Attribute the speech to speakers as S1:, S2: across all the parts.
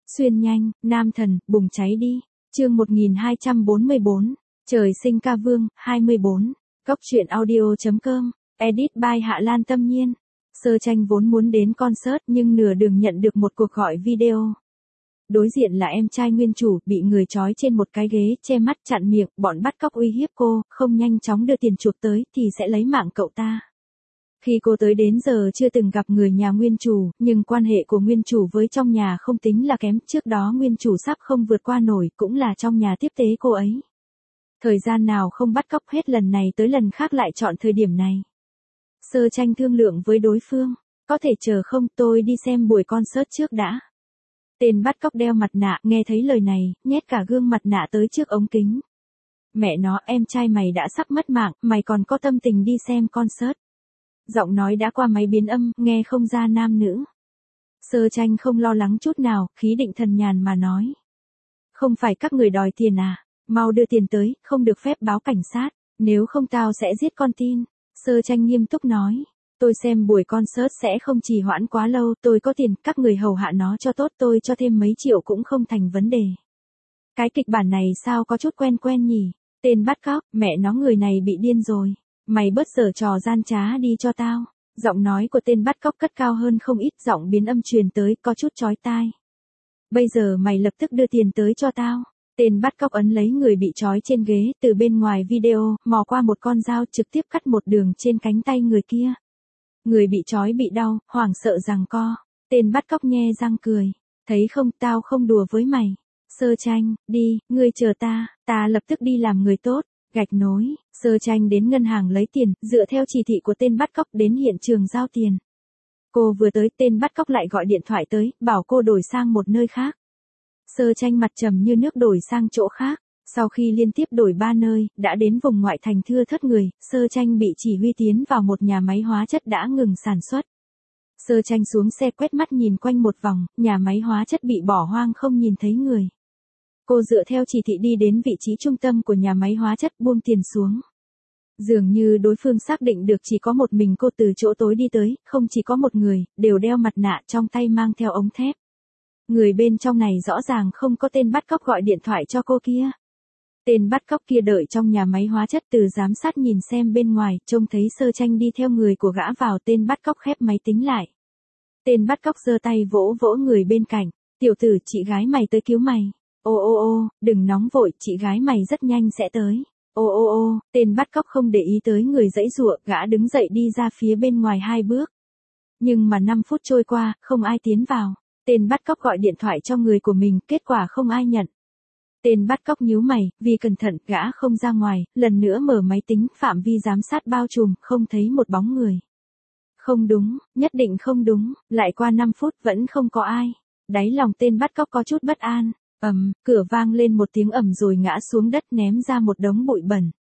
S1: Xuyên nhanh, nam thần, bùng cháy đi. Chương 1244. Trời sinh ca vương, 24. Cóc truyện audio.com. Edit by Hạ Lan Tâm Nhiên. Sơ Tranh vốn muốn đến concert nhưng nửa đường nhận được một cuộc gọi video. Đối diện là em trai nguyên chủ, bị người trói trên một cái ghế, che mắt chặn miệng, bọn bắt cóc uy hiếp cô, không nhanh chóng đưa tiền chuộc tới thì sẽ lấy mạng cậu ta. Khi cô tới đến giờ chưa từng gặp người nhà nguyên chủ, nhưng quan hệ của nguyên chủ với trong nhà không tính là kém, trước đó nguyên chủ sắp không vượt qua nổi, cũng là trong nhà tiếp tế cô ấy. Thời gian nào không bắt cóc, hết lần này tới lần khác lại chọn thời điểm này. Sơ Tranh thương lượng với đối phương, có thể chờ không, tôi đi xem buổi concert trước đã. Tên bắt cóc đeo mặt nạ, nghe thấy lời này, nhét cả gương mặt nạ tới trước ống kính. Mẹ nó, em trai mày đã sắp mất mạng, mày còn có tâm tình đi xem concert. Giọng nói đã qua máy biến âm, nghe không ra nam nữ. Sơ Tranh không lo lắng chút nào, khí định thần nhàn mà nói. Không phải các người đòi tiền à, mau đưa tiền tới, không được phép báo cảnh sát, nếu không tao sẽ giết con tin. Sơ Tranh nghiêm túc nói. Tôi xem buổi concert sẽ không trì hoãn quá lâu, tôi có tiền, các người hầu hạ nó cho tốt, tôi cho thêm mấy triệu cũng không thành vấn đề. Cái kịch bản này sao có chút quen quen nhỉ? Tên bắt cóc, mẹ nó, người này bị điên rồi. Mày bớt giở trò gian trá đi cho tao. Giọng nói của tên bắt cóc cất cao hơn không ít, giọng biến âm truyền tới, có chút chói tai. Bây giờ mày lập tức đưa tiền tới cho tao. Tên bắt cóc ấn lấy người bị trói trên ghế, từ bên ngoài video, mò qua một con dao trực tiếp cắt một đường trên cánh tay người kia. Người bị trói bị đau, hoảng sợ giằng co. Tên bắt cóc nhe răng cười. Thấy không, tao không đùa với mày. Sơ Tranh, đi, ngươi chờ ta lập tức đi làm người tốt. Gạch nối, Sơ Tranh đến ngân hàng lấy tiền, dựa theo chỉ thị của tên bắt cóc đến hiện trường giao tiền. Cô vừa tới, tên bắt cóc lại gọi điện thoại tới, bảo cô đổi sang một nơi khác. Sơ Tranh mặt trầm như nước đổi sang chỗ khác. Sau khi liên tiếp đổi 3 nơi, đã đến vùng ngoại thành thưa thớt người, Sơ Tranh bị chỉ huy tiến vào một nhà máy hóa chất đã ngừng sản xuất. Sơ Tranh xuống xe quét mắt nhìn quanh một vòng, nhà máy hóa chất bị bỏ hoang không nhìn thấy người. Cô dựa theo chỉ thị đi đến vị trí trung tâm của nhà máy hóa chất, buông tiền xuống. Dường như đối phương xác định được chỉ có một mình cô từ chỗ tối đi tới, không chỉ có một người, đều đeo mặt nạ, trong tay mang theo ống thép. Người bên trong này rõ ràng không có tên bắt cóc gọi điện thoại cho cô kia. Tên bắt cóc kia đợi trong nhà máy hóa chất, từ giám sát nhìn xem bên ngoài, trông thấy Sơ Tranh đi theo người của gã vào, tên bắt cóc khép máy tính lại. Tên bắt cóc giơ tay vỗ vỗ người bên cạnh, tiểu tử, chị gái mày tới cứu mày. Ô, đừng nóng vội, chị gái mày rất nhanh sẽ tới. Ô, tên bắt cóc không để ý tới người giãy giụa, gã đứng dậy đi ra phía bên ngoài 2 bước. Nhưng mà 5 phút trôi qua, không ai tiến vào. Tên bắt cóc gọi điện thoại cho người của mình, kết quả không ai nhận. Tên bắt cóc nhíu mày, vì cẩn thận, gã không ra ngoài, lần nữa mở máy tính, phạm vi giám sát bao trùm, không thấy một bóng người. Không đúng, nhất định không đúng, lại qua 5 phút vẫn không có ai. Đáy lòng tên bắt cóc có chút bất an. Cửa vang lên một tiếng ầm rồi ngã xuống đất, ném ra một đống bụi bẩn.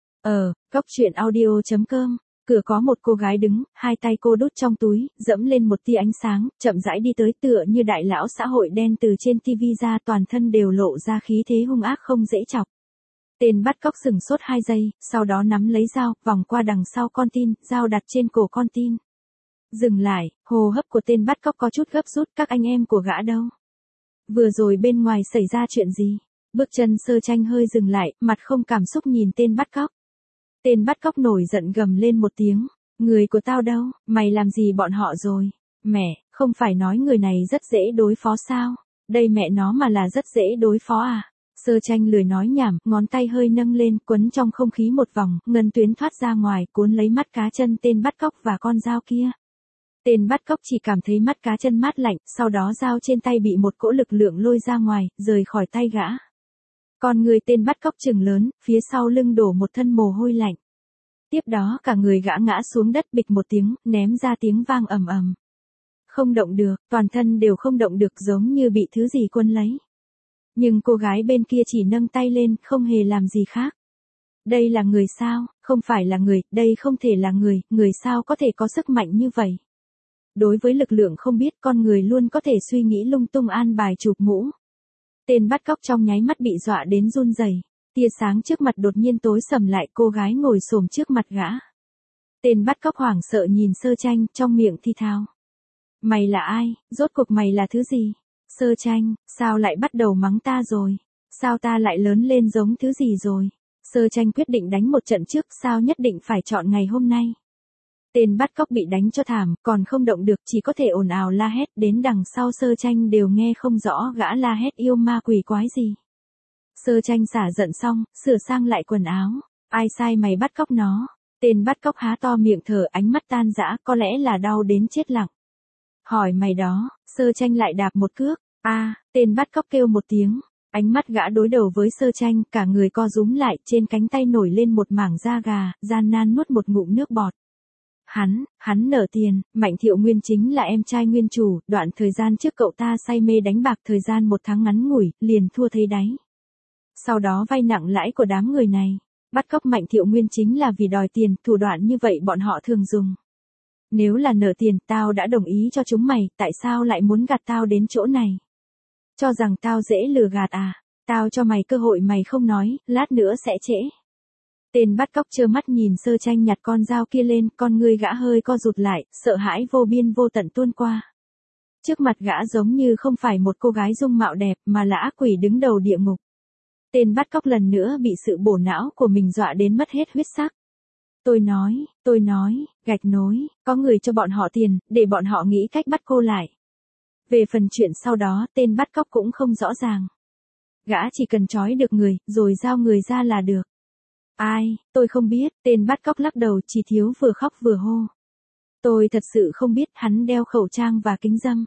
S1: Cóc truyện audio.com. Cửa có một cô gái đứng, 2 tay cô đút trong túi, dẫm lên một tia ánh sáng, chậm rãi đi tới, tựa như đại lão xã hội đen từ trên TV ra, toàn thân đều lộ ra khí thế hung ác không dễ chọc. Tên bắt cóc sừng sốt 2 giây, sau đó nắm lấy dao, vòng qua đằng sau con tin, dao đặt trên cổ con tin. Dừng lại, hô hấp của tên bắt cóc có chút gấp rút, các anh em của gã đâu? Vừa rồi bên ngoài xảy ra chuyện gì? Bước chân Sơ Tranh hơi dừng lại, mặt không cảm xúc nhìn tên bắt cóc. Tên bắt cóc nổi giận gầm lên một tiếng. Người của tao đâu, mày làm gì bọn họ rồi? Mẹ, không phải nói người này rất dễ đối phó sao? Đây mẹ nó mà là rất dễ đối phó à? Sơ Tranh lười nói nhảm, ngón tay hơi nâng lên, quấn trong không khí một vòng, ngân tuyến thoát ra ngoài, cuốn lấy mắt cá chân tên bắt cóc và con dao kia. Tên bắt cóc chỉ cảm thấy mắt cá chân mát lạnh, sau đó dao trên tay bị một cỗ lực lượng lôi ra ngoài, rời khỏi tay gã. Còn người tên bắt cóc trừng lớn, phía sau lưng đổ một thân mồ hôi lạnh. Tiếp đó cả người gã ngã xuống đất, bịch một tiếng, ném ra tiếng vang ầm ầm. Không động được, toàn thân đều không động được, giống như bị thứ gì quấn lấy. Nhưng cô gái bên kia chỉ nâng tay lên, không hề làm gì khác. Đây là người sao? Không phải là người, đây không thể là người, người sao có thể có sức mạnh như vậy? Đối với lực lượng không biết, con người luôn có thể suy nghĩ lung tung, an bài chụp mũ. Tên bắt cóc trong nháy mắt bị dọa đến run rẩy. Tia sáng trước mặt đột nhiên tối sầm lại, cô gái ngồi xổm trước mặt gã. Tên bắt cóc hoảng sợ nhìn Sơ Tranh, trong miệng thì thào. Mày là ai, rốt cuộc mày là thứ gì? Sơ tranh, sao lại bắt đầu mắng ta rồi? Sao ta lại lớn lên giống thứ gì rồi? Sơ tranh quyết định đánh một trận trước, sao nhất định phải chọn ngày hôm nay? Tên bắt cóc bị đánh cho thảm, còn không động được, chỉ có thể ồn ào la hét, đến đằng sau sơ tranh đều nghe không rõ gã la hét yêu ma quỷ quái gì. Sơ tranh xả giận xong, sửa sang lại quần áo. Ai sai mày bắt cóc nó? Tên bắt cóc há to miệng thở, ánh mắt tan rã, có lẽ là đau đến chết lặng. Hỏi mày đó, sơ tranh lại đạp một cước. Tên bắt cóc kêu một tiếng. Ánh mắt gã đối đầu với sơ tranh, cả người co rúm lại, trên cánh tay nổi lên một mảng da gà, gian nan nuốt một ngụm nước bọt. Hắn nợ tiền, Mạnh Thiệu Nguyên chính là em trai nguyên chủ, đoạn thời gian trước cậu ta say mê đánh bạc thời gian 1 tháng ngắn ngủi, liền thua thấy đáy. Sau đó vay nặng lãi của đám người này. Bắt cóc Mạnh Thiệu Nguyên chính là vì đòi tiền, thủ đoạn như vậy bọn họ thường dùng. Nếu là nợ tiền, tao đã đồng ý cho chúng mày, tại sao lại muốn gạt tao đến chỗ này? Cho rằng tao dễ lừa gạt à? Tao cho mày cơ hội mày không nói, lát nữa sẽ trễ. Tên bắt cóc trơ mắt nhìn sơ tranh nhặt con dao kia lên, con người gã hơi co rụt lại, sợ hãi vô biên vô tận tuôn qua. Trước mặt gã giống như không phải một cô gái dung mạo đẹp mà là ác quỷ đứng đầu địa ngục. Tên bắt cóc lần nữa bị sự bổ não của mình dọa đến mất hết huyết sắc. Tôi nói, gạch nối, có người cho bọn họ tiền, để bọn họ nghĩ cách bắt cô lại. Về phần chuyện sau đó, tên bắt cóc cũng không rõ ràng. Gã chỉ cần trói được người, rồi giao người ra là được. Tôi không biết, tên bắt cóc lắc đầu, chỉ thiếu vừa khóc vừa hô. Tôi thật sự không biết, hắn đeo khẩu trang và kính râm.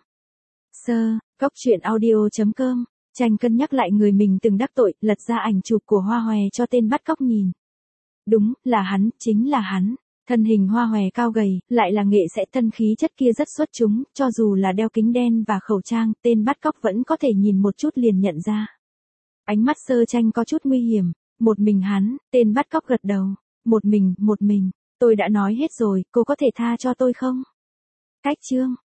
S1: Góc truyện audio.com, Tranh cân nhắc lại người mình từng đắc tội, lật ra ảnh chụp của Hoa Hòe cho tên bắt cóc nhìn. Đúng, là hắn, chính là hắn. Thân hình Hoa Hòe cao gầy, lại là nghệ sĩ, thân khí chất kia rất xuất chúng, cho dù là đeo kính đen và khẩu trang, tên bắt cóc vẫn có thể nhìn một chút liền nhận ra. Ánh mắt sơ tranh có chút nguy hiểm. Một mình hắn, tên bắt cóc gật đầu. Một mình, tôi đã nói hết rồi, cô có thể tha cho tôi không? Cách chương.